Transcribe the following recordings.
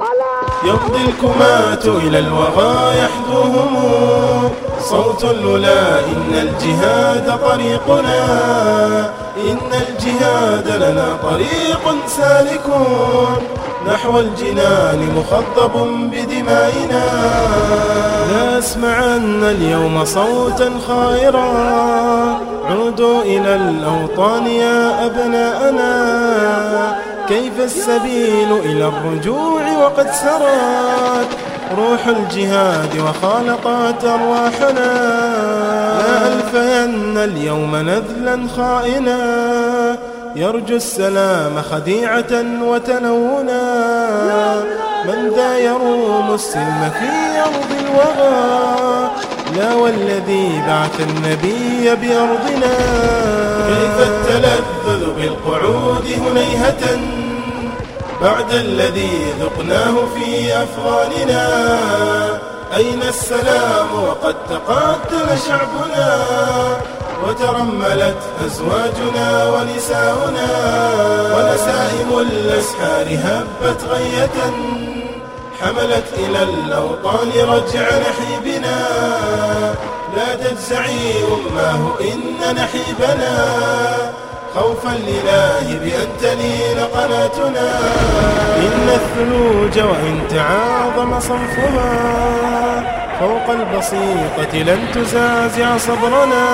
يمضي الكماة إلى الوغى يحدوهم صوت الولا إن الجهاد طريقنا، إن الجهاد لنا طريق سالك نحو الجنان مخضب بدمائنا. لا أسمعن اليوم صوتا خائرا، عودوا إلى الأوطان يا أبناءنا. كيف السبيل إلى الرجوع وقد سرت روح الجهاد وخالطت أرواحنا. لا ألفين اليوم نذلا خائنا، يرجو السلام خديعة وتلونا. من ذا يروم السلم في أرض الوغى، لا والذي بعث النبي بأرضنا. كيف التلذذ بالقعود هنيهة بعد الذي ذقناه في أفغاننا. أين السلام وقد تقاتل شعبنا، وترملت أزواجنا ونساؤنا. ونسائم الأسحار هبت غية حملت إلى الأوطان رجع نحيبنا. لا تجزعي أماه إن نحيبنا، خوفا لله بأن تلين قناتنا. إن الثلوج وإن تعاظم صنفها فوق البسيطة لن تزازع صبرنا.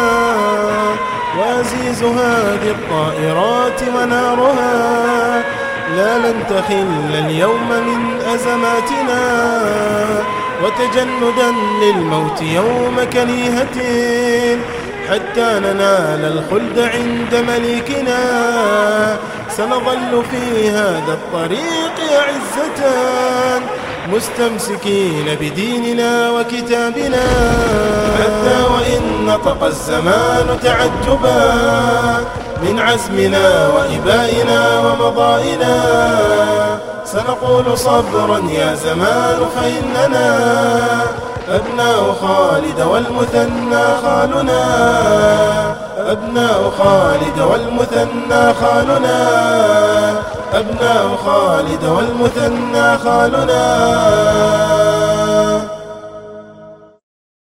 وأزيز هذه الطائرات ونارها لا لن تخل اليوم من أزماتنا. وتجندا للموت يوم كنيهة حتى ننال الخلد عند مليكنا. سنظل في هذا الطريق أعزة مستمسكين بديننا وكتابنا. حتى وإن نطق الزمان تعجبا من عزمنا وإبائنا ومضائنا. سنقول صبرا يا زمان فإننا أبناء خالد والمثنى خالنا. أبناء خالد والمثنى خالنا. أبناء خالد والمثنى خالنا.